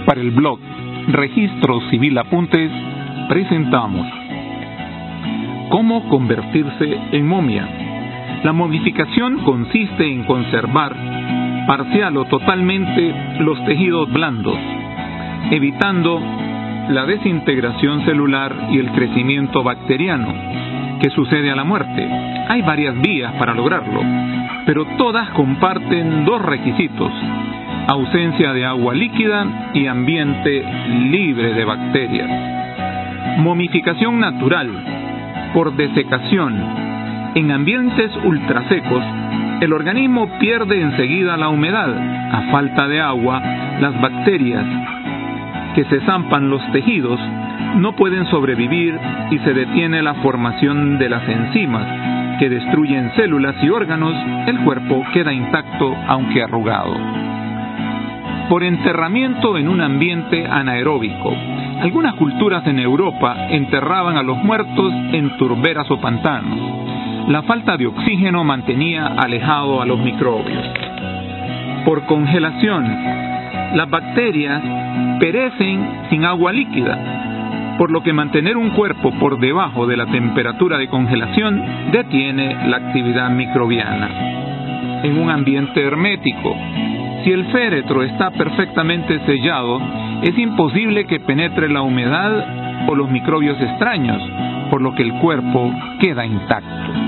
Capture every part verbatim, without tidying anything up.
Para el blog Registro Civil Apuntes presentamos ¿Cómo convertirse en momia? La momificación consiste en conservar parcial o totalmente los tejidos blandos, evitando la desintegración celular y el crecimiento bacteriano que sucede a la muerte. Hay varias vías para lograrlo, pero todas comparten dos requisitos: ausencia de agua líquida y ambiente libre de bacterias. Momificación natural por desecación. En ambientes ultrasecos, el organismo pierde enseguida la humedad. A falta de agua, las bacterias que se zampan los tejidos no pueden sobrevivir y se detiene la formación de las enzimas que destruyen células y órganos. El cuerpo queda intacto aunque arrugado. Por enterramiento en un ambiente anaeróbico. Algunas culturas en Europa enterraban a los muertos en turberas o pantanos. La falta de oxígeno mantenía alejado a los microbios. Por congelación. Las bacterias perecen sin agua líquida, por lo que mantener un cuerpo por debajo de la temperatura de congelación detiene la actividad microbiana. En un ambiente hermético. Si el féretro está perfectamente sellado, es imposible que penetre la humedad o los microbios extraños, por lo que el cuerpo queda intacto.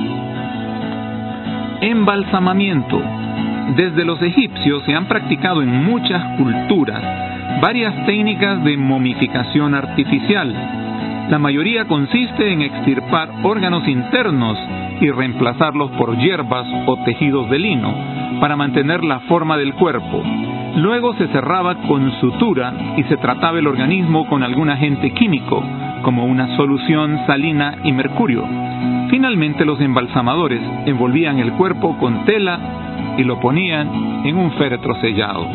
Embalsamamiento. Desde los egipcios se han practicado en muchas culturas varias técnicas de momificación artificial. La mayoría consiste en extirpar órganos internos y reemplazarlos por hierbas o tejidos de lino para mantener la forma del cuerpo. Luego se cerraba con sutura y se trataba el organismo con algún agente químico, como una solución salina y mercurio. Finalmente, los embalsamadores envolvían el cuerpo con tela y lo ponían en un féretro sellado.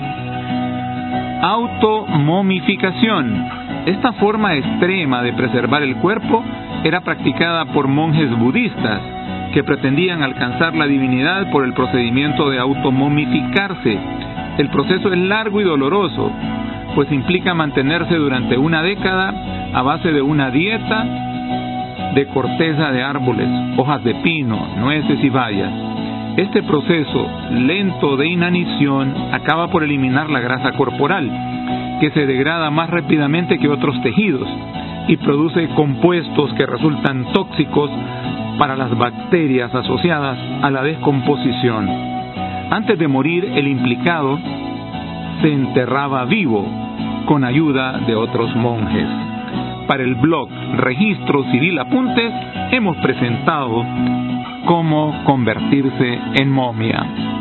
Automomificación. Esta forma extrema de preservar el cuerpo era practicada por monjes budistas que pretendían alcanzar la divinidad por el procedimiento de automomificarse. El proceso es largo y doloroso, pues implica mantenerse durante una década a base de una dieta de corteza de árboles, hojas de pino, nueces y bayas. Este proceso lento de inanición acaba por eliminar la grasa corporal, que se degrada más rápidamente que otros tejidos y produce compuestos que resultan tóxicos para las bacterias asociadas a la descomposición. Antes de morir, el implicado se enterraba vivo con ayuda de otros monjes. Para el blog Registro Civil Apuntes hemos presentado Cómo convertirse en momia.